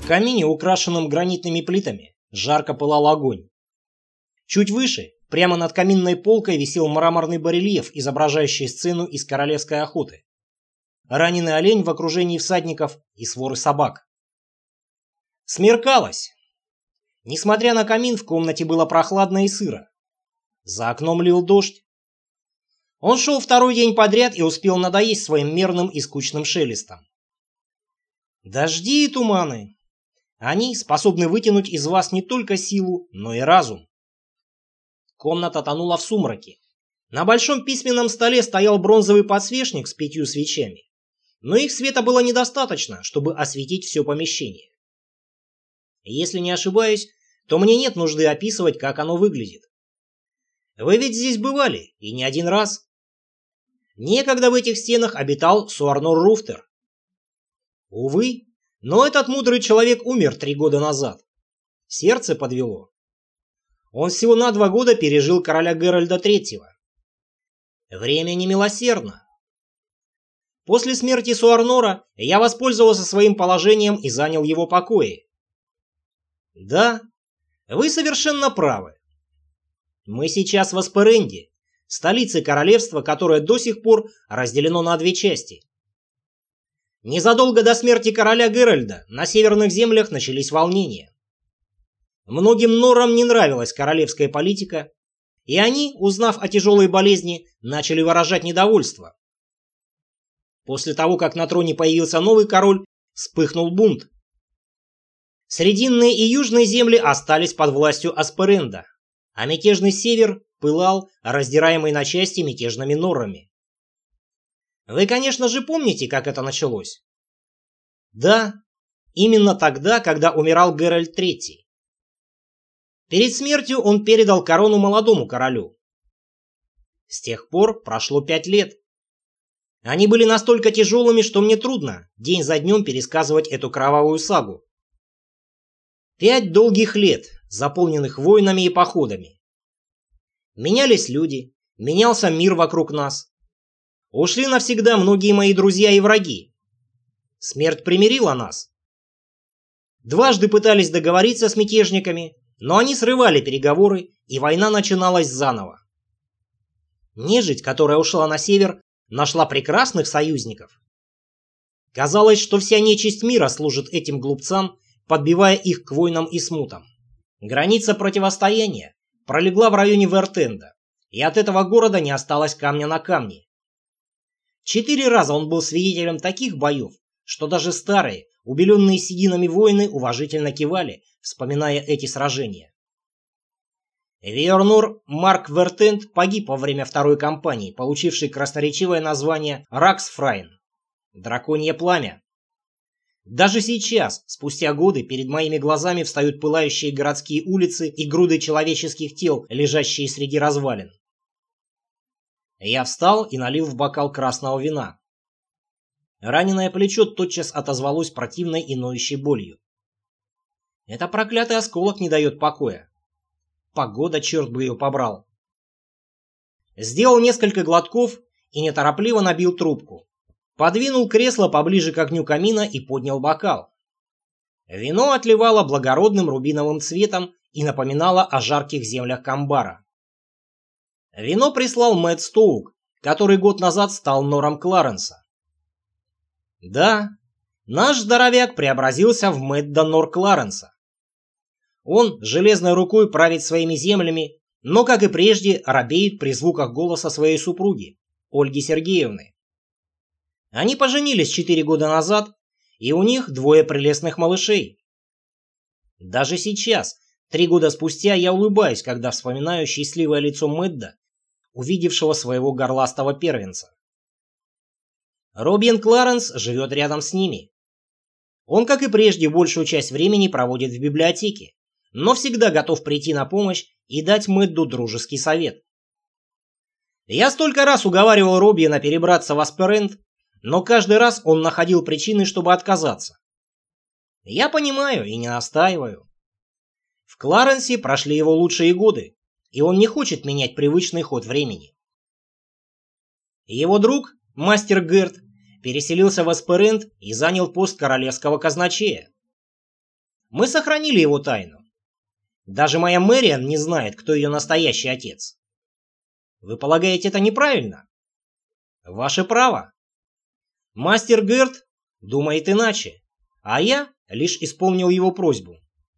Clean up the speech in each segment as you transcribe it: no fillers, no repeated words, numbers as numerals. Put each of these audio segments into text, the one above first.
камине, украшенном гранитными плитами, жарко пылал огонь. Чуть выше, прямо над каминной полкой, висел мраморный барельеф, изображающий сцену из королевской охоты. Раненый олень в окружении всадников и своры собак. Смеркалось. Несмотря на камин, в комнате было прохладно и сыро. За окном лил дождь. Он шел второй день подряд и успел надоесть своим мерным и скучным шелестом. Дожди и туманы. Они способны вытянуть из вас не только силу, но и разум. Комната тонула в сумраке. На большом письменном столе стоял бронзовый подсвечник с 5 свечами, но их света было недостаточно, чтобы осветить все помещение. Если не ошибаюсь, то мне нет нужды описывать, как оно выглядит. Вы ведь здесь бывали, и не один раз. Некогда в этих стенах обитал Суарнор Руфтер. Увы, но этот мудрый человек умер 3 года назад. Сердце подвело. Он всего на 2 года пережил короля Геральда III. Время немилосердно. После смерти Суарнора я воспользовался своим положением и занял его покои. Да, вы совершенно правы. Мы сейчас в Асперенде, столице королевства, которое до сих пор разделено на 2 части. Незадолго до смерти короля Геральда на северных землях начались волнения. Многим норрам не нравилась королевская политика, и они, узнав о тяжелой болезни, начали выражать недовольство. После того, как на троне появился новый король, вспыхнул бунт. Срединные и южные земли остались под властью Асперенда, а мятежный север пылал, раздираемый на части мятежными норрами. Вы, конечно же, помните, как это началось? Да, именно тогда, когда умирал Геральт III. Перед смертью он передал корону молодому королю. С тех пор прошло 5 лет. Они были настолько тяжелыми, что мне трудно день за днем пересказывать эту кровавую сагу. 5 долгих лет, заполненных войнами и походами. Менялись люди, менялся мир вокруг нас. Ушли навсегда многие мои друзья и враги. Смерть примирила нас. Дважды пытались договориться с мятежниками, но они срывали переговоры, и война начиналась заново. Нежить, которая ушла на север, нашла прекрасных союзников. Казалось, что вся нечисть мира служит этим глупцам, подбивая их к войнам и смутам. Граница противостояния пролегла в районе Вертенда, и от этого города не осталось камня на камне. 4 раза он был свидетелем таких боев, что даже старые, убеленные сединами воины уважительно кивали, вспоминая эти сражения. Виорнор Марк Вертенд погиб во время второй кампании, получившей красноречивое название Раксфрайн – Драконье пламя. Даже сейчас, спустя годы, перед моими глазами встают пылающие городские улицы и груды человеческих тел, лежащие среди развалин. Я встал и налил в бокал красного вина. Раненое плечо тотчас отозвалось противной и ноющей болью. Это проклятый осколок не дает покоя. Погода, черт бы ее побрал. Сделал несколько глотков и неторопливо набил трубку. Подвинул кресло поближе к огню камина и поднял бокал. Вино отливало благородным рубиновым цветом и напоминало о жарких землях Камбара. Вино прислал Мэтт Стоук, который год назад стал Нором Кларенса. Да, наш здоровяк преобразился в Мэтта Нор Кларенса. Он железной рукой правит своими землями, но, как и прежде, робеет при звуках голоса своей супруги, Ольги Сергеевны. Они поженились 4 года назад, и у них 2 прелестных малышей. Даже сейчас, 3 года спустя, я улыбаюсь, когда вспоминаю счастливое лицо Мэдда, увидевшего своего горластого первенца. Робин Кларенс живет рядом с ними. Он, как и прежде, большую часть времени проводит в библиотеке, но всегда готов прийти на помощь и дать Мэдду дружеский совет. Я столько раз уговаривал Робина перебраться в Асперенд, но каждый раз он находил причины, чтобы отказаться. Я понимаю и не настаиваю. В Кларенсе прошли его лучшие годы, и он не хочет менять привычный ход времени. Его друг, мастер Герт, переселился в Асперенд и занял пост королевского казначея. Мы сохранили его тайну. Даже моя Мэриан не знает, кто ее настоящий отец. Вы полагаете, это неправильно? Ваше право. Мастер Герт думает иначе, а я лишь исполнил его просьбу.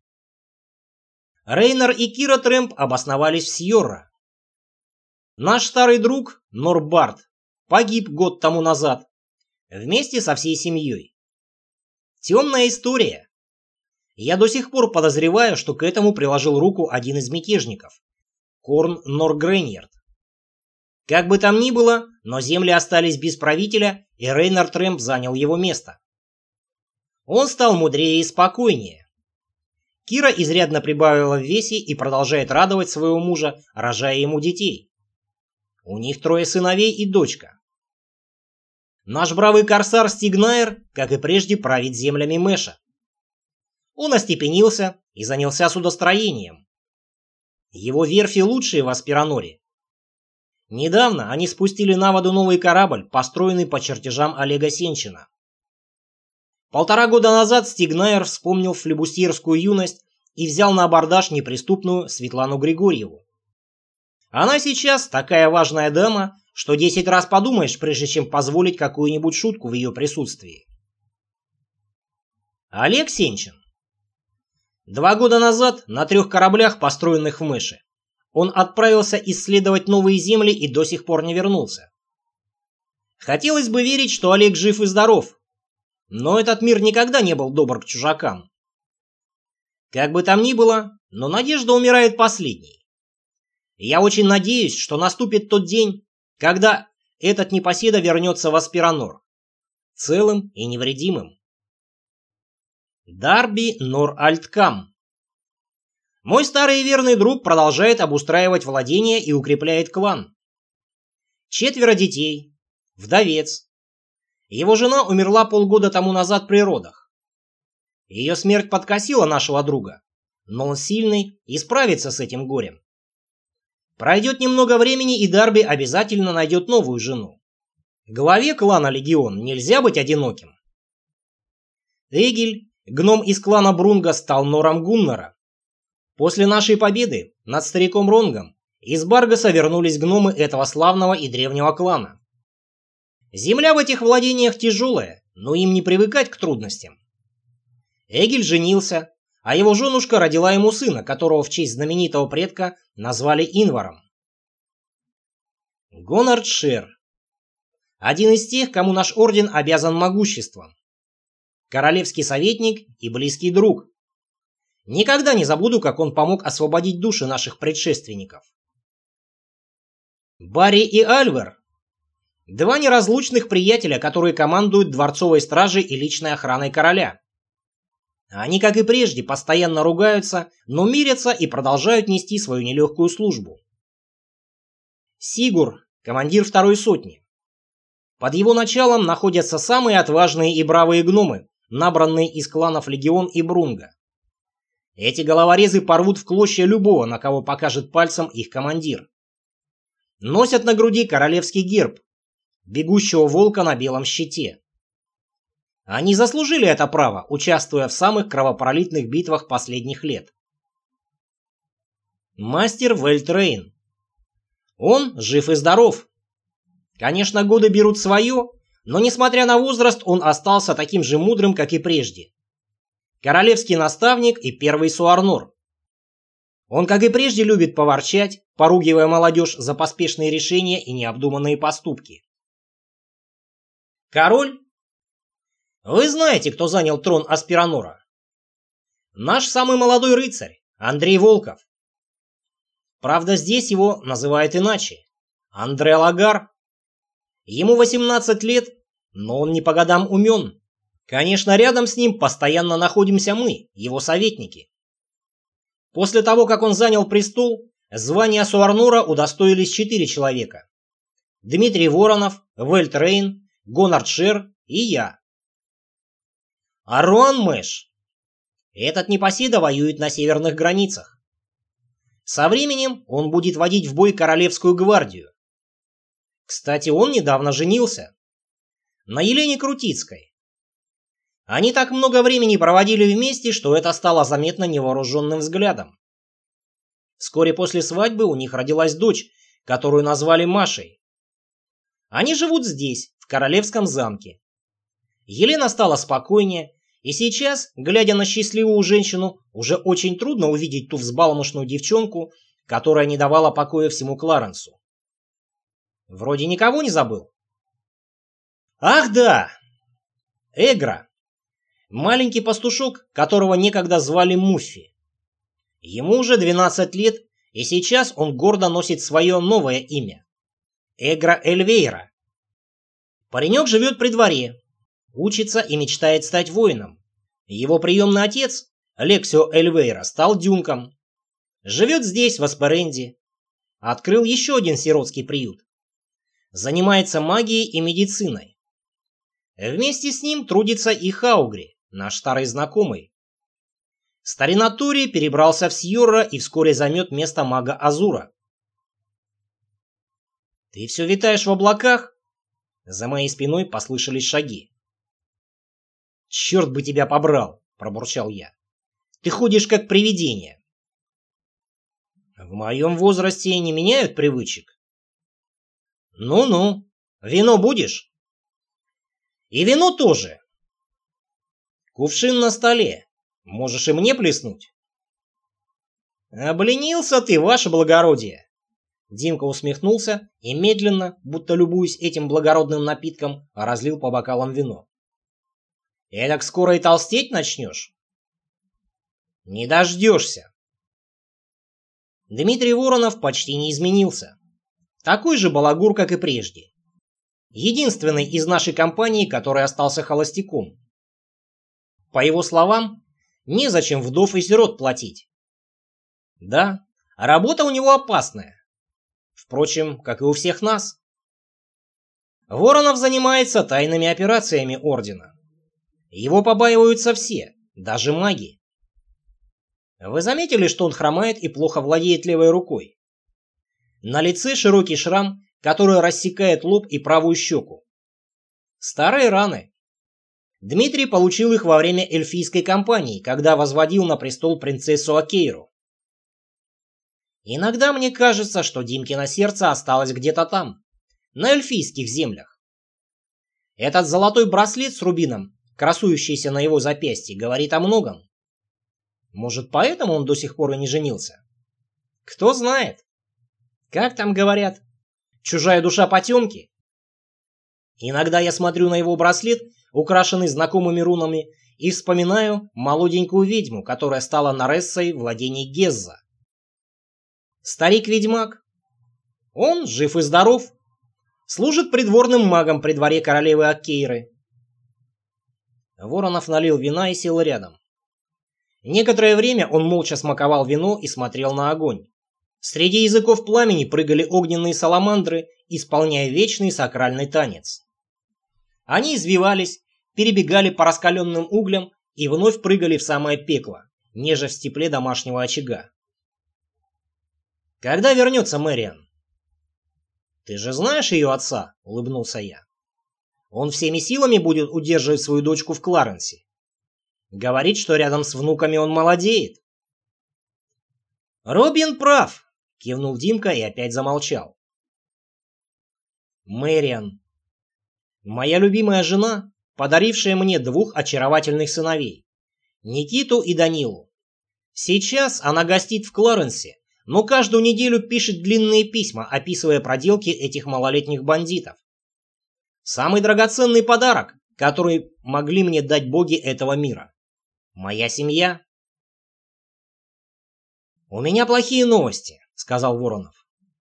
Рейнер и Кира Трэмп обосновались в Сьорра. Наш старый друг Норбарт погиб год тому назад, вместе со всей семьей. Темная история. Я до сих пор подозреваю, что к этому приложил руку один из мятежников, Корн Норгреньярд. Как бы там ни было, но земли остались без правителя, и Рейнер Трэмп занял его место. Он стал мудрее и спокойнее. Кира изрядно прибавила в весе и продолжает радовать своего мужа, рожая ему детей. У них 3 сыновей и дочка. Наш бравый корсар Стигнайр, как и прежде, правит землями Мэша. Он остепенился и занялся судостроением. Его верфи лучшие в Аспираноре. Недавно они спустили на воду новый корабль, построенный по чертежам Олега Сенчина. 1,5 года назад Стигнайр вспомнил флебустьерскую юность и взял на абордаж неприступную Светлану Григорьеву. Она сейчас такая важная дама, что 10 раз подумаешь, прежде чем позволить какую-нибудь шутку в ее присутствии. Олег Сенчин. 2 года назад на 3 кораблях, построенных в Мэше, он отправился исследовать новые земли и до сих пор не вернулся. Хотелось бы верить, что Олег жив и здоров, но этот мир никогда не был добр к чужакам. Как бы там ни было, но надежда умирает последней. Я очень надеюсь, что наступит тот день, когда этот непоседа вернется в Аспиранор, целым и невредимым. Дарби Нор-Альткам. Мой старый и верный друг продолжает обустраивать владения и укрепляет клан. 4 детей, вдовец. Его жена умерла полгода тому назад при родах. Ее смерть подкосила нашего друга, но он сильный и справится с этим горем. Пройдет немного времени, и Дарби обязательно найдет новую жену. Главе клана Легион нельзя быть одиноким. Эгель, гном из клана Брунга, стал Нором Гуннера. После нашей победы над стариком Ронгом из Баргаса вернулись гномы этого славного и древнего клана. Земля в этих владениях тяжелая, но им не привыкать к трудностям. Эгель женился, а его женушка родила ему сына, которого в честь знаменитого предка назвали Инваром. Гонард Шер. Один из тех, кому наш орден обязан могуществом. Королевский советник и близкий друг. Никогда не забуду, как он помог освободить души наших предшественников. Барри и Альвер. 2 неразлучных приятеля, которые командуют дворцовой стражей и личной охраной короля. Они, как и прежде, постоянно ругаются, но мирятся и продолжают нести свою нелегкую службу. Сигур, командир 2-й сотни. Под его началом находятся самые отважные и бравые гномы, набранные из кланов Легион и Брунга. Эти головорезы порвут в клочья любого, на кого покажет пальцем их командир. Носят на груди королевский герб, бегущего волка на белом щите. Они заслужили это право, участвуя в самых кровопролитных битвах последних лет. Мастер Вельтрейн. Он жив и здоров. Конечно, годы берут свое, но несмотря на возраст, он остался таким же мудрым, как и прежде. Королевский наставник и первый Суарнор. Он, как и прежде, любит поворчать, поругивая молодежь за поспешные решения и необдуманные поступки. Король? Вы знаете, кто занял трон Аспиранора? Наш самый молодой рыцарь, Андрей Волков. Правда, здесь его называют иначе. Андре Лагар. Ему 18 лет, но он не по годам умен. Конечно, рядом с ним постоянно находимся мы, его советники. После того, как он занял престол, звания Суарнора удостоились 4 человека. Дмитрий Воронов, Вельтрейн, Гонард Шер и я. А Руан Мэш. Этот непоседа воюет на северных границах. Со временем он будет водить в бой Королевскую гвардию. Кстати, он недавно женился. На Елене Крутицкой. Они так много времени проводили вместе, что это стало заметно невооруженным взглядом. Вскоре после свадьбы у них родилась дочь, которую назвали Машей. Они живут здесь, в Королевском замке. Елена стала спокойнее, и сейчас, глядя на счастливую женщину, уже очень трудно увидеть ту взбалмошную девчонку, которая не давала покоя всему Кларенсу. Вроде никого не забыл. Ах да! Эгра. Маленький пастушок, которого некогда звали Муффи. Ему уже 12 лет, и сейчас он гордо носит свое новое имя – Эгра Эльвейра. Паренек живет при дворе, учится и мечтает стать воином. Его приемный отец, Лексио Эльвейра, стал дюнком. Живет здесь, в Асперенде. Открыл еще один сиротский приют. Занимается магией и медициной. Вместе с ним трудится и Хаугри, наш старый знакомый. Старина Тури перебрался в Сьорра и вскоре займет место мага Азура. «Ты все витаешь в облаках?» За моей спиной послышались шаги. «Черт бы тебя побрал!» – пробурчал я. «Ты ходишь как привидение». «В моем возрасте не меняют привычек». «Ну-ну, вино будешь?» «И вино тоже. Кувшин на столе. Можешь и мне плеснуть». «Обленился ты, ваше благородие!» Димка усмехнулся и медленно, будто любуясь этим благородным напитком, разлил по бокалам вино. «Эдак скоро и толстеть начнешь?» «Не дождешься». Дмитрий Воронов почти не изменился. Такой же балагур, как и прежде. Единственный из нашей компании, который остался холостяком. По его словам, незачем вдов и сирот платить. Да, работа у него опасная. Впрочем, как и у всех нас. Воронов занимается тайными операциями Ордена. Его побаиваются все, даже маги. Вы заметили, что он хромает и плохо владеет левой рукой? На лице широкий шрам, который рассекает лоб и правую щеку. Старые раны. Дмитрий получил их во время эльфийской кампании, когда возводил на престол принцессу Акейру. Иногда мне кажется, что Димкино сердце осталось где-то там, на эльфийских землях. Этот золотой браслет с рубином, красующийся на его запястье, говорит о многом. Может, поэтому он до сих пор и не женился? Кто знает? Как там говорят? Чужая душа потемки? Иногда я смотрю на его браслет, украшенный знакомыми рунами, и вспоминаю молоденькую ведьму, которая стала Нарессой владений Гезза. Старик-ведьмак. Он жив и здоров. Служит придворным магом при дворе королевы Аккейры. Воронов налил вина и сел рядом. Некоторое время он молча смаковал вино и смотрел на огонь. Среди языков пламени прыгали огненные саламандры, исполняя вечный сакральный танец. Они извивались, перебегали по раскаленным углям и вновь прыгали в самое пекло, нежась в тепле домашнего очага. «Когда вернется Мэриан?» «Ты же знаешь ее отца?» — улыбнулся я. «Он всеми силами будет удерживать свою дочку в Кларенсе. Говорит, что рядом с внуками он молодеет». «Робин прав», — кивнул Димка и опять замолчал. Мэриан. Моя любимая жена, подарившая мне двух очаровательных сыновей, Никиту и Данилу. Сейчас она гостит в Кларенсе, но каждую неделю пишет длинные письма, описывая проделки этих малолетних бандитов. Самый драгоценный подарок, который могли мне дать боги этого мира. Моя семья. «У меня плохие новости», — сказал Воронов.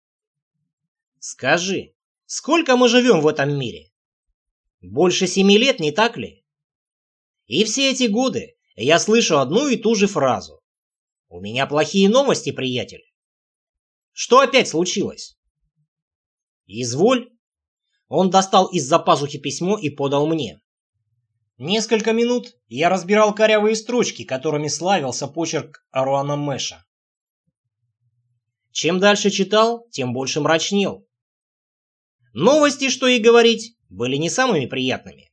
«Скажи, сколько мы живем в этом мире? Больше 7 лет, не так ли? И все эти годы я слышу одну и ту же фразу. У меня плохие новости, приятель. Что опять случилось?» «Изволь». Он достал из-за пазухи письмо и подал мне. Несколько минут я разбирал корявые строчки, которыми славился почерк Аруана Мэша. Чем дальше читал, тем больше мрачнел. Новости, что и говорить, были не самыми приятными.